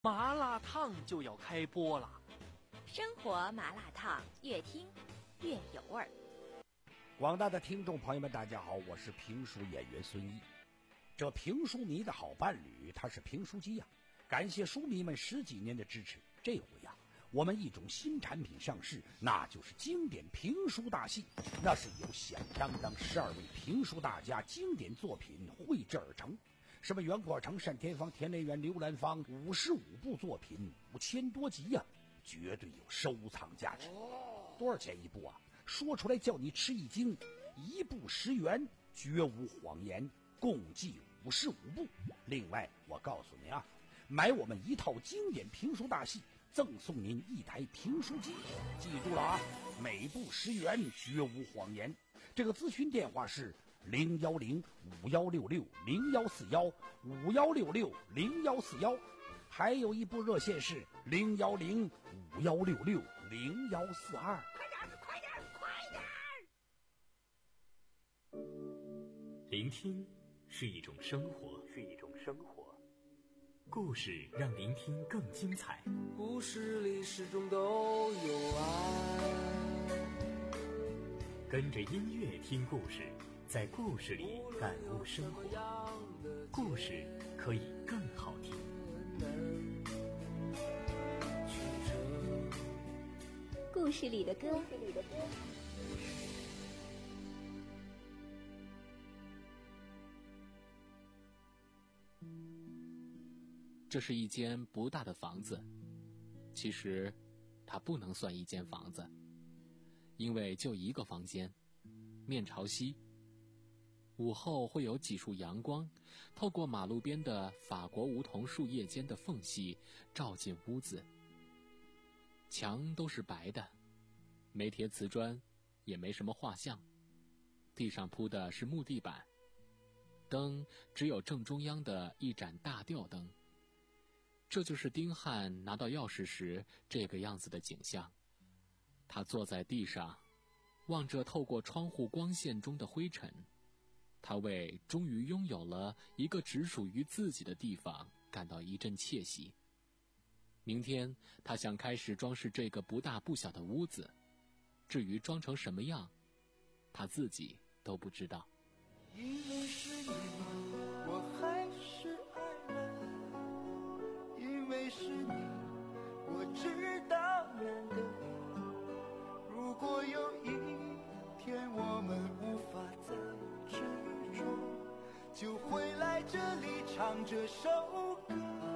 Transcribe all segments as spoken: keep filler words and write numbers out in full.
麻辣烫就要开播了， 生活麻辣烫，越听越有味儿。 广大的听众朋友们，大家好，我是评书演员孙一。这评书迷的好伴侣，他是评书机呀、啊！感谢书迷们十几年的支持。这回呀、啊，我们一种新产品上市，那就是经典评书大戏。那是由响当当十二位评书大家经典作品绘制而成。什么袁国成、单田芳、田连元、刘兰芳，五十五部作品，五千多集呀、啊，绝对有收藏价值。多少钱一部啊？说出来叫你吃一惊，一部十元，绝无谎言，共计五十五部。另外，我告诉你啊，买我们一套经典评书大戏，赠送您一台评书机。记住了啊，每部十元，绝无谎言。这个咨询电话是零幺零五幺六六零幺四幺五幺六六零幺四幺，还有一部热线是零幺零五幺六六零幺四二。 快点，快点，快点！ 聆听是一种生活，是一种生活。故事让聆听更精彩。 故事里始终都有爱。 跟着音乐听故事，在故事里感悟生活。故事可以更好听。 故事里的歌。 这是一间不大的房子，其实它不能算一间房子，因为就一个房间，面朝西。午后会有几束阳光透过马路边的法国梧桐树叶间的缝隙照进屋子。墙都是白的，没贴瓷砖，也没什么画像，地上铺的是木地板，灯只有正中央的一盏大吊灯。这就是丁汉拿到钥匙时这个样子的景象。他坐在地上，望着透过窗户光线中的灰尘，他为终于拥有了一个只属于自己的地方感到一阵窃喜。明天他想开始装饰这个不大不小的屋子，至于装成什么样，他自己都不知道。 因为是你，我还是爱了，因为是你，我知道难得。如果有一天我们无法再执着，就会来这里唱这首歌。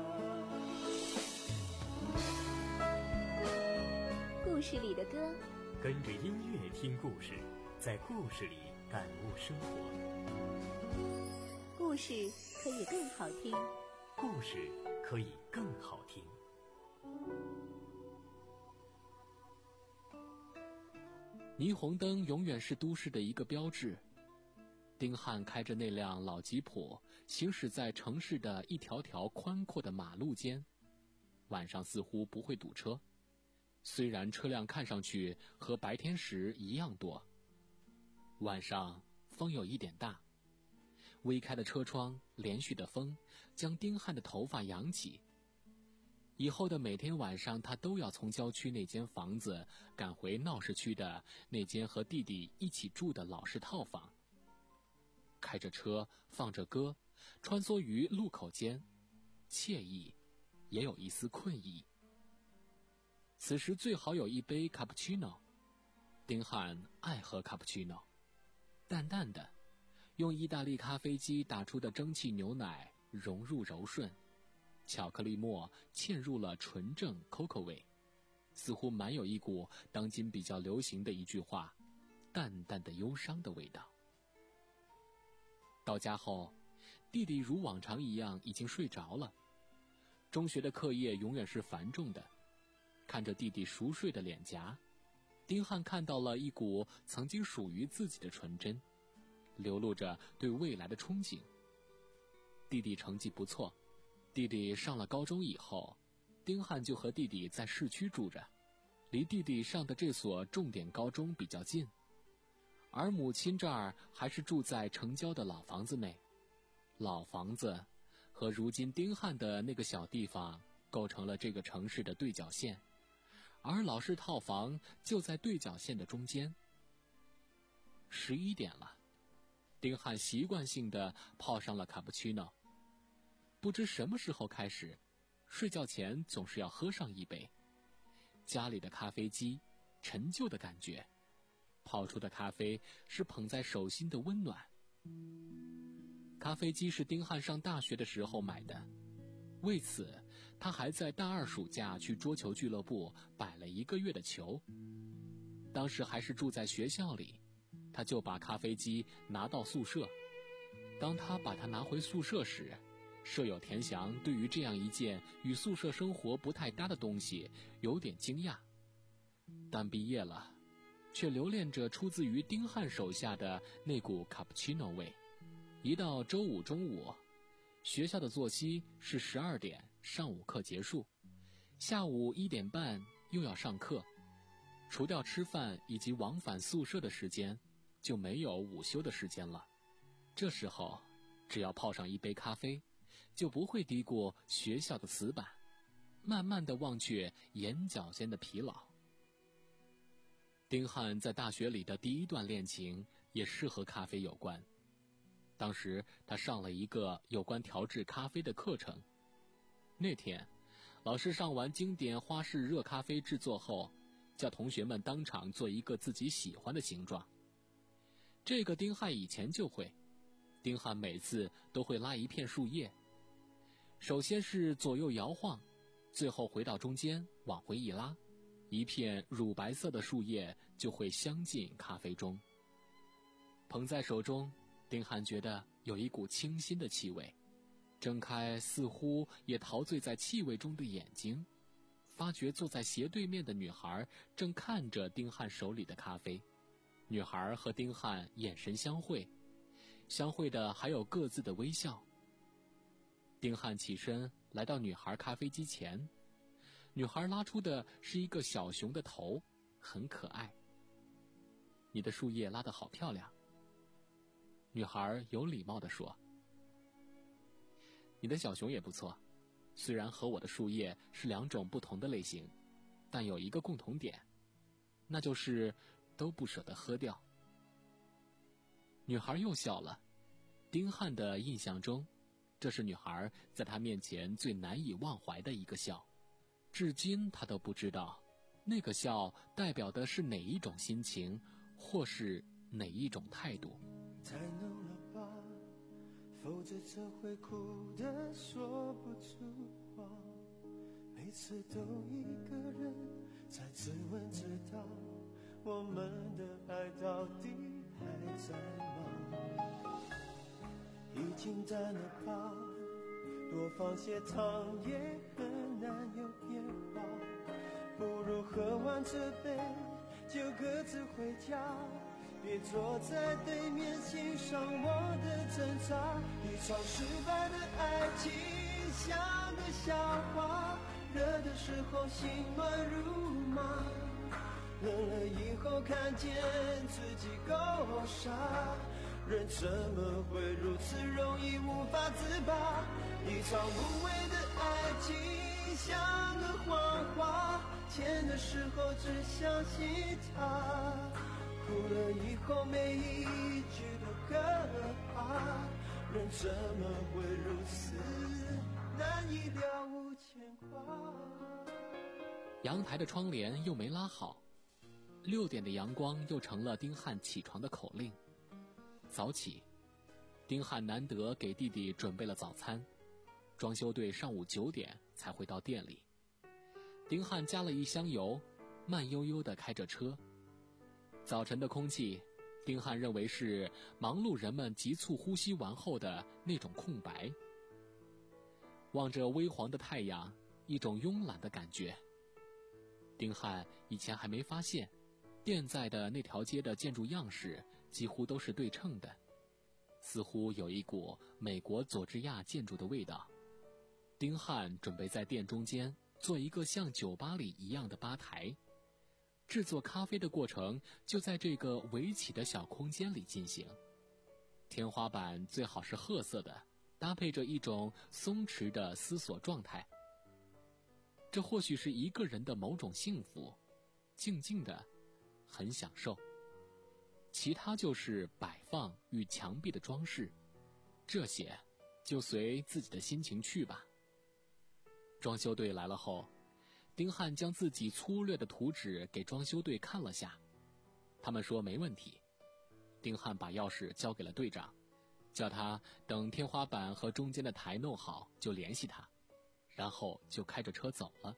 故事里的歌， 跟着音乐听故事，在故事里感悟生活。 故事可以更好听， 故事可以更好听。 霓虹灯永远是都市的一个标志。丁汉开着那辆老吉普，行驶在城市的一条条宽阔的马路间，晚上似乎不会堵车，虽然车辆看上去和白天时一样多。晚上风有一点大，微开的车窗，连续的风将丁汉的头发扬起。以后的每天晚上，他都要从郊区那间房子赶回闹市区的那间和弟弟一起住的老式套房。开着车，放着歌，穿梭于路口间，惬意，也有一丝困意。此时最好有一杯卡布奇诺，丁汉爱喝卡布奇诺，淡淡的，用意大利咖啡机打出的蒸汽牛奶融入柔顺，巧克力沫嵌入了纯正 C O C O 味，似乎蛮有一股当今比较流行的一句话，淡淡的忧伤的味道。到家后，弟弟如往常一样已经睡着了。中学的课业永远是繁重的，看着弟弟熟睡的脸颊，丁汉看到了一股曾经属于自己的纯真，流露着对未来的憧憬。弟弟成绩不错，弟弟上了高中以后，丁汉就和弟弟在市区住着，离弟弟上的这所重点高中比较近。而母亲这儿还是住在城郊的老房子内，老房子和如今丁汉的那个小地方构成了这个城市的对角线，而老式套房就在对角线的中间。十一点了，丁汉习惯性地泡上了卡布奇诺。不知什么时候开始，睡觉前总是要喝上一杯。家里的咖啡机，陈旧的感觉，泡出的咖啡是捧在手心的温暖。咖啡机是丁汉上大学的时候买的，为此他还在大二暑假去桌球俱乐部摆了一个月的球。当时还是住在学校里，他就把咖啡机拿到宿舍。当他把它拿回宿舍时，舍友田翔对于这样一件与宿舍生活不太搭的东西有点惊讶，但毕业了，却留恋着出自于丁汉手下的那股卡布奇诺味。一到周五中午，学校的作息是十二点上午课结束，下午一点半又要上课，除掉吃饭以及往返宿舍的时间，就没有午休的时间了。这时候，只要泡上一杯咖啡，就不会低过学校的死板，慢慢地忘却眼角间的疲劳。丁汉在大学里的第一段恋情也是和咖啡有关。当时他上了一个有关调制咖啡的课程。那天，老师上完经典花式热咖啡制作后，叫同学们当场做一个自己喜欢的形状。这个丁汉以前就会，丁汉每次都会拉一片树叶，首先是左右摇晃，最后回到中间往回一拉，一片乳白色的树叶就会镶进咖啡中。捧在手中，丁汉觉得有一股清新的气味，睁开似乎也陶醉在气味中的眼睛，发觉坐在斜对面的女孩正看着丁汉手里的咖啡。女孩和丁汉眼神相会，相会的还有各自的微笑。丁汉起身来到女孩咖啡机前，女孩拉出的是一个小熊的头，很可爱。你的树叶拉得好漂亮。女孩有礼貌地说，你的小熊也不错，虽然和我的树叶是两种不同的类型，但有一个共同点，那就是都不舍得喝掉。女孩又笑了。丁汉的印象中，这是女孩在他面前最难以忘怀的一个笑，至今他都不知道那个笑代表的是哪一种心情，或是哪一种态度。 太浓了吧，否则这会哭得说不出话，每次都一个人在自问自答，我们的爱到底还在吗？已经淡了吧，多放些糖也很难有变化，不如喝完这杯就各自回家，别坐在对面欣赏我的挣扎。一场失败的爱情像个笑话，热的时候心乱如麻，冷了以后看见自己够傻，人怎么会如此容易无法自拔？一场无谓的爱情像个谎话，甜的时候只相信它，哭了以后每一句都可怕，人怎么会如此难以了无牵挂？ 阳台的窗帘又没拉好，六点的阳光又成了丁汉起床的口令。早起，丁汉难得给弟弟准备了早餐。装修队上午九点才会到店里。丁汉加了一箱油，慢悠悠地开着车。早晨的空气，丁汉认为是忙碌人们急促呼吸完后的那种空白。望着微黄的太阳，一种慵懒的感觉。丁汉以前还没发现，店在的那条街的建筑样式几乎都是对称的，似乎有一股美国佐治亚建筑的味道。丁汉准备在店中间做一个像酒吧里一样的吧台，制作咖啡的过程就在这个围起的小空间里进行。天花板最好是褐色的，搭配着一种松弛的思索状态。 这或许是一个人的某种幸福，静静的很享受。其他就是摆放与墙壁的装饰，这些就随自己的心情去吧。装修队来了后，丁汉将自己粗略的图纸给装修队看了下，他们说没问题。丁汉把钥匙交给了队长，叫他等天花板和中间的台弄好就联系他，然后就开着车走了。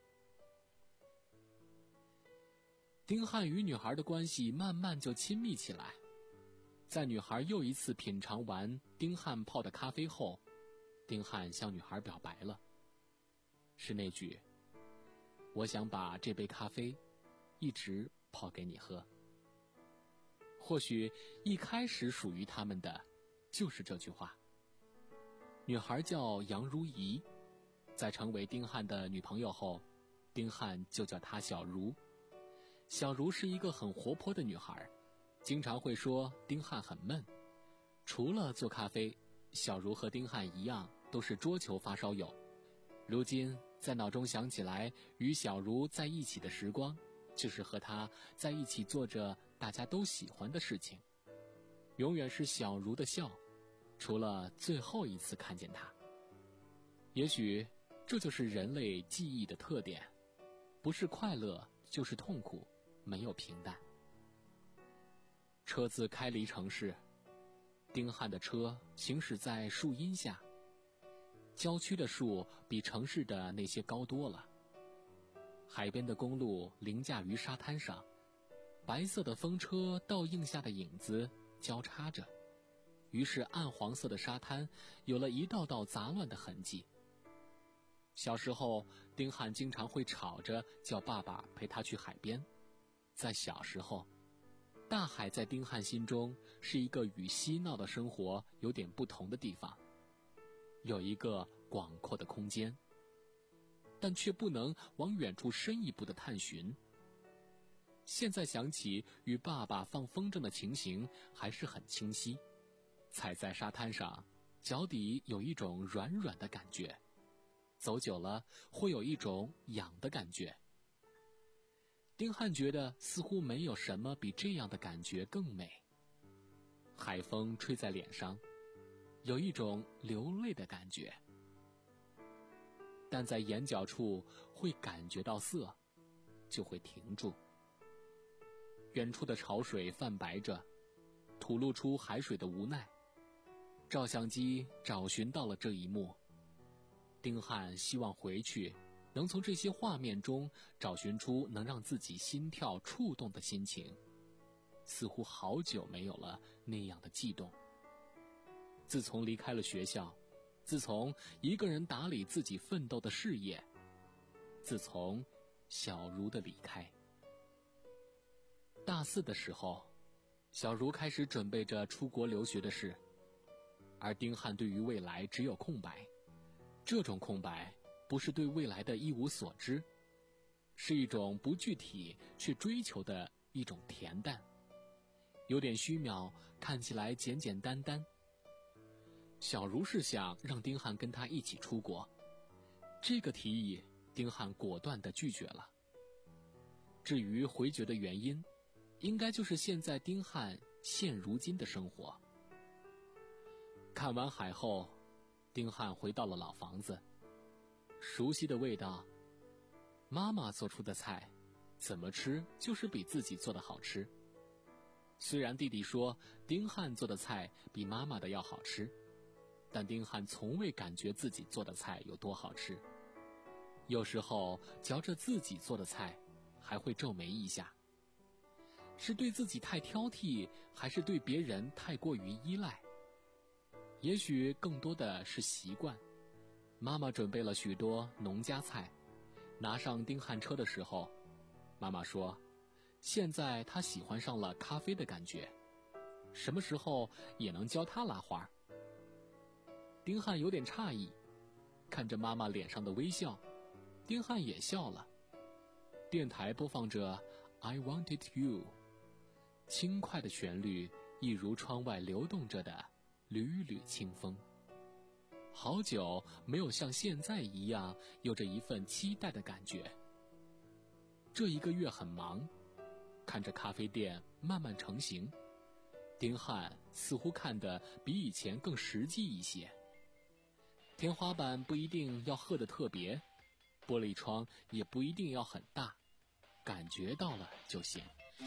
丁汉与女孩的关系慢慢就亲密起来。在女孩又一次品尝完丁汉泡的咖啡后，丁汉向女孩表白了，是那句：我想把这杯咖啡一直泡给你喝。或许一开始属于他们的就是这句话。女孩叫杨如仪，在成为丁汉的女朋友后，丁汉就叫她小如。小如是一个很活泼的女孩，经常会说丁汉很闷。除了做咖啡，小如和丁汉一样都是桌球发烧友。如今在脑中想起来与小如在一起的时光，就是和她在一起做着大家都喜欢的事情。永远是小如的笑，除了最后一次看见她。也许这就是人类记忆的特点，不是快乐就是痛苦，没有平淡。车子开离城市，丁汉的车行驶在树荫下。郊区的树比城市的那些高多了。海边的公路凌驾于沙滩上，白色的风车倒映下的影子交叉着，于是暗黄色的沙滩有了一道道杂乱的痕迹。小时候，丁汉经常会吵着叫爸爸陪他去海边。在小时候，大海在丁汉心中是一个与嬉闹的生活有点不同的地方，有一个广阔的空间，但却不能往远处深一步的探寻。现在想起与爸爸放风筝的情形还是很清晰。踩在沙滩上，脚底有一种软软的感觉，走久了会有一种痒的感觉。丁汉觉得似乎没有什么比这样的感觉更美。海风吹在脸上，有一种流泪的感觉，但在眼角处会感觉到涩，就会停住。远处的潮水泛白着，吐露出海水的无奈。照相机找寻到了这一幕。丁汉希望回去能从这些画面中找寻出能让自己心跳触动的心情，似乎好久没有了那样的悸动。自从离开了学校，自从一个人打理自己奋斗的事业，自从小如的离开。大四的时候，小如开始准备着出国留学的事，而丁汉对于未来只有空白。这种空白不是对未来的一无所知，是一种不具体却追求的一种恬淡，有点虚渺，看起来简简单单。小如是想让丁汉跟他一起出国，这个提议丁汉果断地拒绝了。至于回绝的原因，应该就是现在丁汉现如今的生活。看完海后，丁汉回到了老房子，熟悉的味道，妈妈做出的菜，怎么吃就是比自己做的好吃。虽然弟弟说丁汉做的菜比妈妈的要好吃，但丁汉从未感觉自己做的菜有多好吃。有时候嚼着自己做的菜，还会皱眉一下。是对自己太挑剔，还是对别人太过于依赖？也许更多的是习惯。妈妈准备了许多农家菜，拿上丁汉车的时候，妈妈说现在他喜欢上了咖啡的感觉，什么时候也能教他拉花。丁汉有点诧异，看着妈妈脸上的微笑，丁汉也笑了。电台播放着 I Wanted You， 轻快的旋律一如窗外流动着的缕缕清风。 好久没有像现在一样有着一份期待的感觉。这一个月很忙，看着咖啡店慢慢成型，丁汉似乎看得比以前更实际一些。天花板不一定要褐得特别，玻璃窗也不一定要很大，感觉到了就行。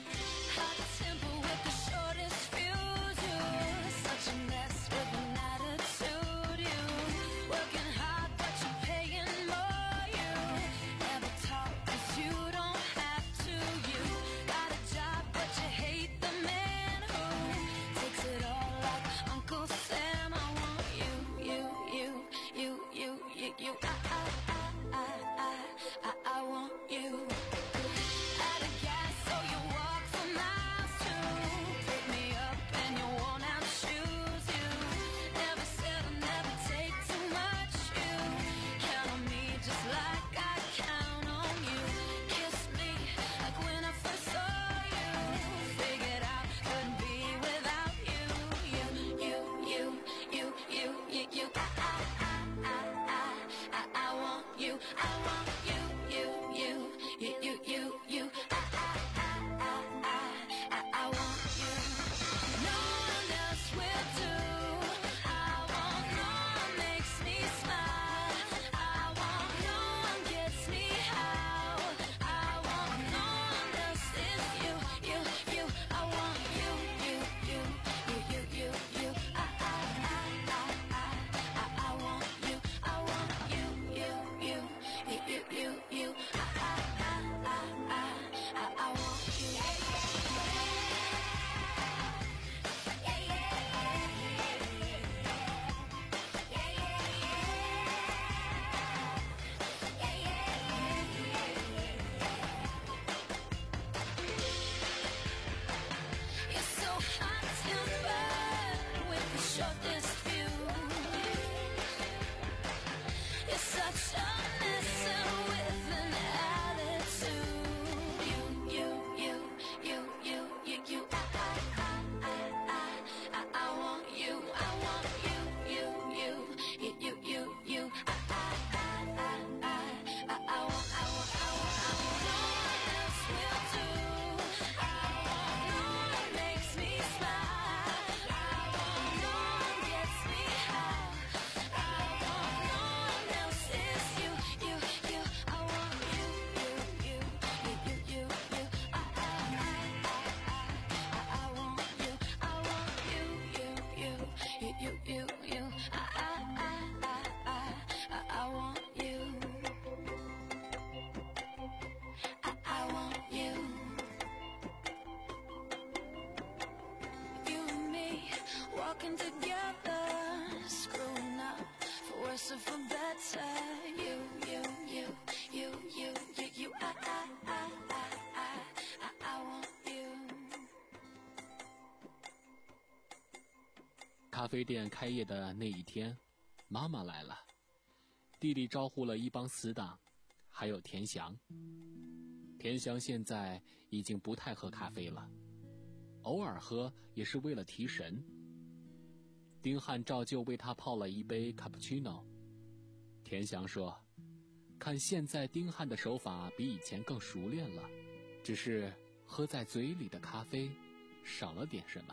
咖啡店开业的那一天，妈妈来了，弟弟招呼了一帮死党，还有田翔。田翔现在已经不太喝咖啡了，偶尔喝也是为了提神。丁汉照旧为他泡了一杯卡布奇诺。田翔说，看现在丁汉的手法比以前更熟练了，只是喝在嘴里的咖啡少了点什么。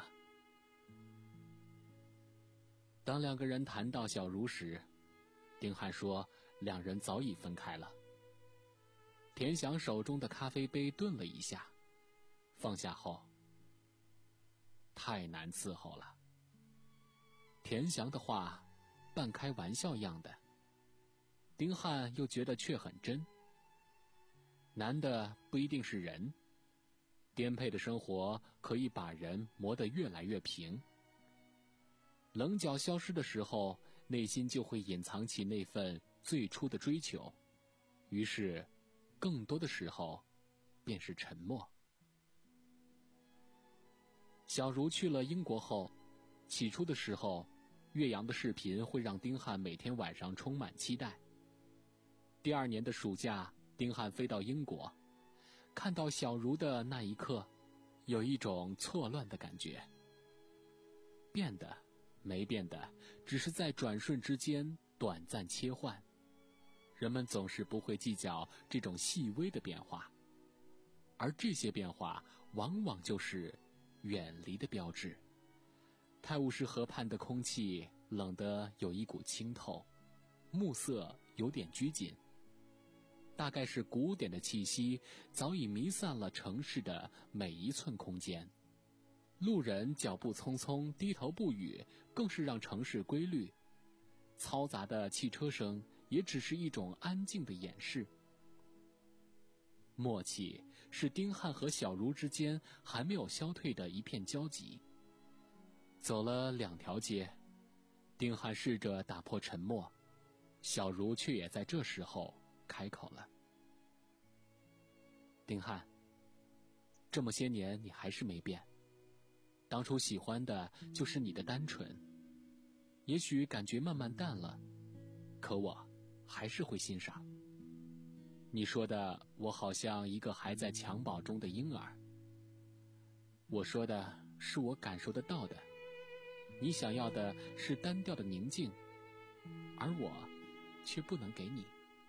当两个人谈到小茹时，丁汉说两人早已分开了。田翔手中的咖啡杯顿了一下，放下后，太难伺候了。田翔的话半开玩笑样的，丁汉又觉得却很真。难的不一定是人，颠沛的生活可以把人磨得越来越平。棱角消失的时候，内心就会隐藏起那份最初的追求，于是更多的时候便是沉默。小茹去了英国后，起初的时候，岳阳的视频会让丁汉每天晚上充满期待。第二年的暑假，丁汉飞到英国，看到小茹的那一刻，有一种错乱的感觉。变的没变的，只是在转瞬之间短暂切换，人们总是不会计较这种细微的变化，而这些变化往往就是远离的标志。泰晤士河畔的空气冷得有一股清透，暮色有点拘谨，大概是古典的气息早已弥散了城市的每一寸空间。路人脚步匆匆，低头不语，更是让城市规律。嘈杂的汽车声也只是一种安静的掩饰。默契是丁汉和小茹之间还没有消退的一片交集。走了两条街，丁汉试着打破沉默，小茹却也在这时候开口了。丁汉，这么些年你还是没变，当初喜欢的就是你的单纯，也许感觉慢慢淡了，可我还是会欣赏。你说的我好像一个还在襁褓中的婴儿，我说的是我感受得到的，你想要的是单调的宁静，而我却不能给你。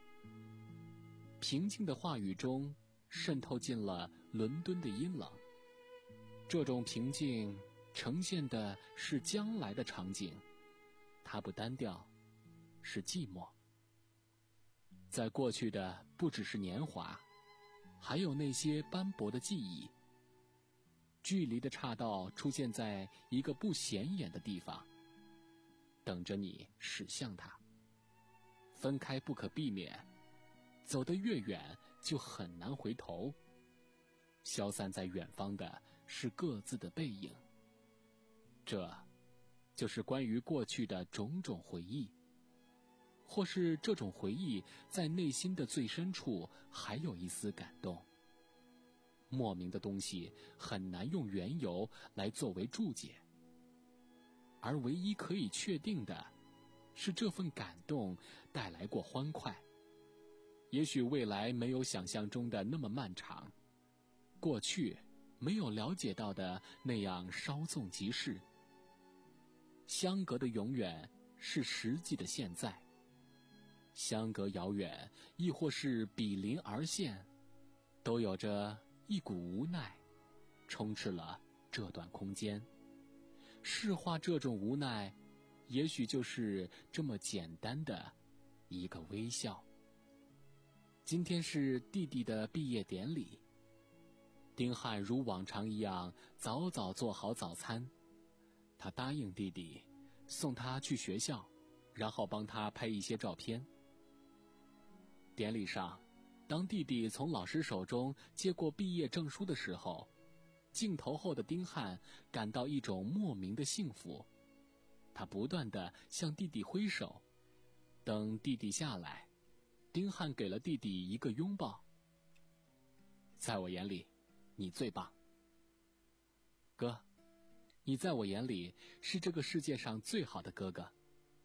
平静的话语中渗透进了伦敦的阴冷，这种平静呈现的是将来的场景，它不单调，是寂寞。在过去的不只是年华，还有那些斑驳的记忆。距离的岔道出现在一个不显眼的地方，等着你驶向它。分开不可避免，走得越远就很难回头。消散在远方的是各自的背影。这就是关于过去的种种回忆，或是这种回忆在内心的最深处还有一丝感动。莫名的东西很难用缘由来作为注解，而唯一可以确定的是这份感动带来过欢快。也许未来没有想象中的那么漫长，过去没有了解到的那样稍纵即逝。相隔的永远是实际的现在，相隔遥远亦或是比邻而现，都有着一股无奈充斥了这段空间。释化这种无奈，也许就是这么简单的一个微笑。今天是弟弟的毕业典礼，丁汉如往常一样早早做好早餐，他答应弟弟送他去学校，然后帮他拍一些照片。典礼上，当弟弟从老师手中接过毕业证书的时候，镜头后的丁汉感到一种莫名的幸福。他不断地向弟弟挥手，等弟弟下来，丁汉给了弟弟一个拥抱。在我眼里，你最棒。哥，你在我眼里是这个世界上最好的哥哥。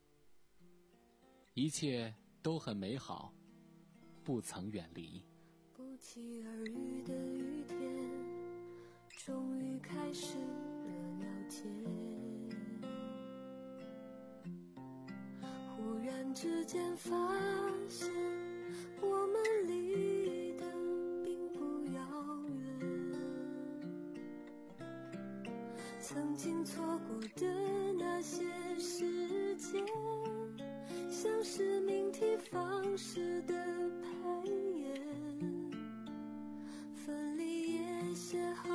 一切都很美好，不曾远离。 不期而遇的雨天，终于开始了了解。忽然之间发现，我们离得并不遥远。曾经错过的那些时间，像是命题方式的排演，分离也写好，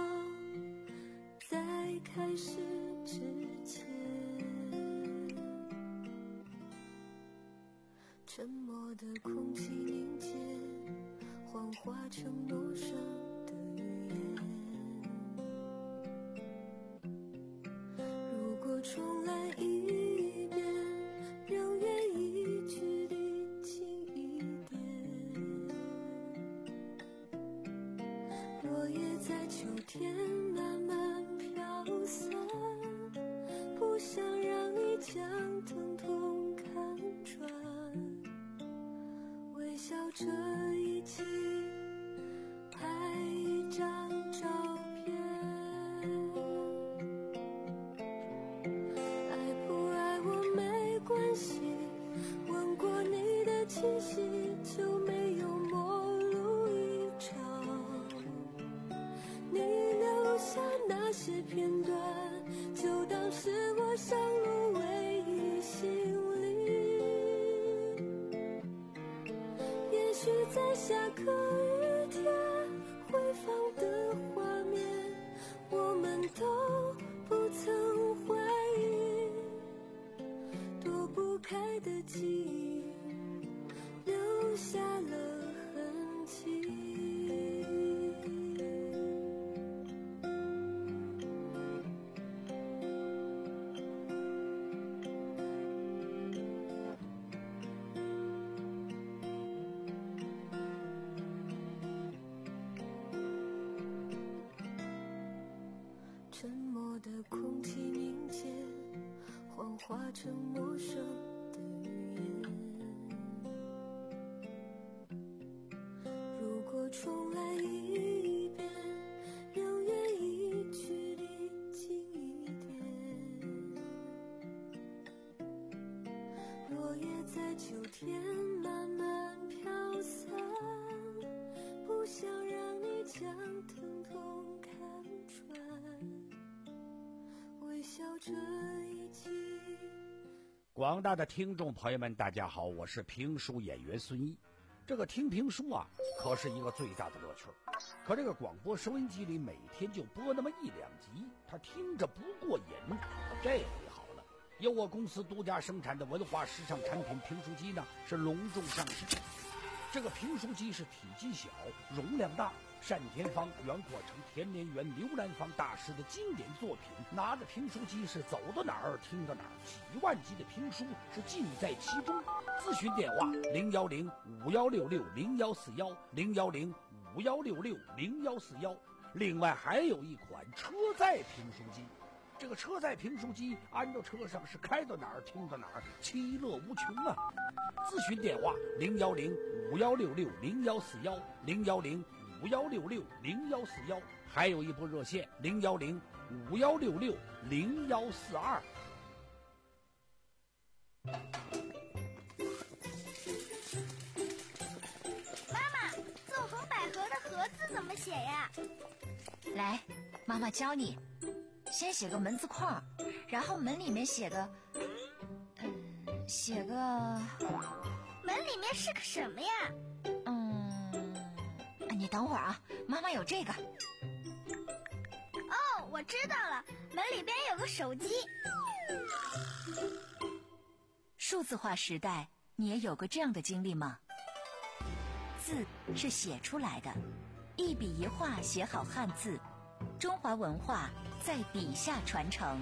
在开始之前。沉默的空气凝结，幻化成陌生的语言。如果重来一遍，仍愿意距离近一点。落叶在秋天慢慢飘散，不想让你将疼痛看穿，微笑着一起拍一张照片。爱不爱我没关系，问是片段，就当是我上路唯一行李。也许在下个雨天回放的画面，我们都不曾怀疑，躲不开的记忆留下了痕迹。沉默的空气凝结，幻化成陌生的语言。如果重来一遍，仍愿意距离近一点。落叶在秋天慢慢飘散，不想让你将疼痛看穿。 广大的听众朋友们大家好，我是评书演员孙一。这个听评书啊可是一个最大的乐趣，可这个广播收音机里每天就播那么一两集，他听着不过瘾。这回好了，由我公司独家生产的文化时尚产品评书机呢是隆重上市。这个评书机是体积小，容量大，单田芳、袁阔成、田连元、刘兰芳大师的经典作品，拿着评书机是走到哪儿听到哪儿，几万集的评书是尽在其中。咨询电话零幺零五幺六六零幺四幺零幺零五幺六六零幺四幺。另外还有一款车载评书机，这个车载评书机安到车上是开到哪儿听到哪儿，其乐无穷啊！咨询电话零幺零五幺六六零幺四幺零幺零五幺六六零幺四幺，还有一部热线零幺零五幺六六零幺四二。 妈妈，纵横捭阖的阖字怎么写呀？ 来，妈妈教你。先写个门字框，然后门里面写个，嗯，写个。 门里面是个什么呀？ 嗯，你等会儿啊，妈妈有这个。 哦，我知道了，门里边有个手机。 数字化时代，你也有个这样的经历吗？字是写出来的，一笔一画写好汉字，中华文化在笔下传承。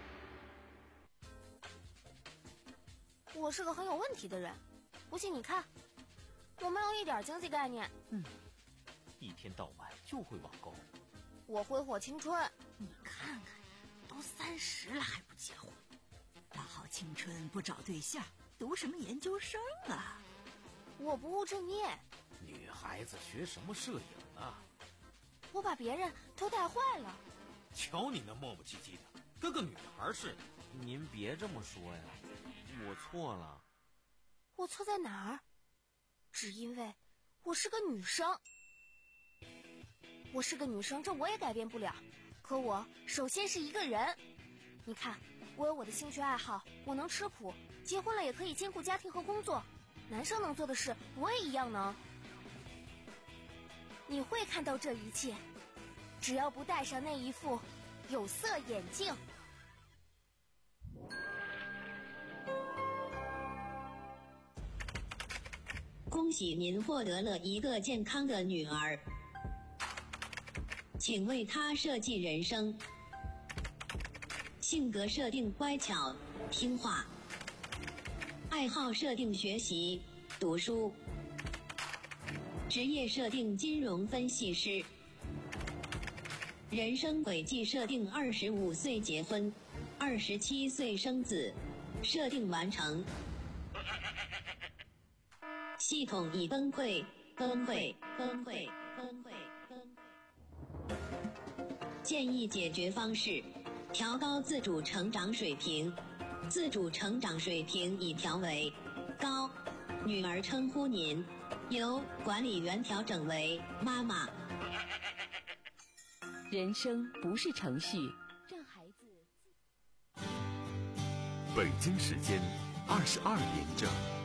我是个很有问题的人，不信你看，我没有一点经济概念。 嗯，一天到晚就会网购。 我挥霍青春。 你看看，都三十了还不结婚，大好青春不找对象，读什么研究生啊？ 我不务正业。 女孩子学什么摄影啊？ 我把别人都带坏了。 瞧你那磨磨唧唧的，跟个女孩似的。 您别这么说呀，我错了。 我错在哪儿？只因为我是个女生。我是个女生，这我也改变不了。可我首先是一个人。你看，我有我的兴趣爱好，我能吃苦，结婚了也可以兼顾家庭和工作。男生能做的事，我也一样能。你会看到这一切，只要不戴上那一副有色眼镜。 恭喜您获得了一个健康的女儿，请为她设计人生。性格设定乖巧听话，爱好设定学习读书，职业设定金融分析师，人生轨迹设定二十五岁结婚，二十七岁生子，设定完成。系统已崩溃，崩溃，崩溃，崩溃，崩溃。建议解决方式：调高自主成长水平。自主成长水平已调为高，女儿称呼您，由管理员调整为妈妈。 人生不是程序，让孩子。 北京时间二十二点整。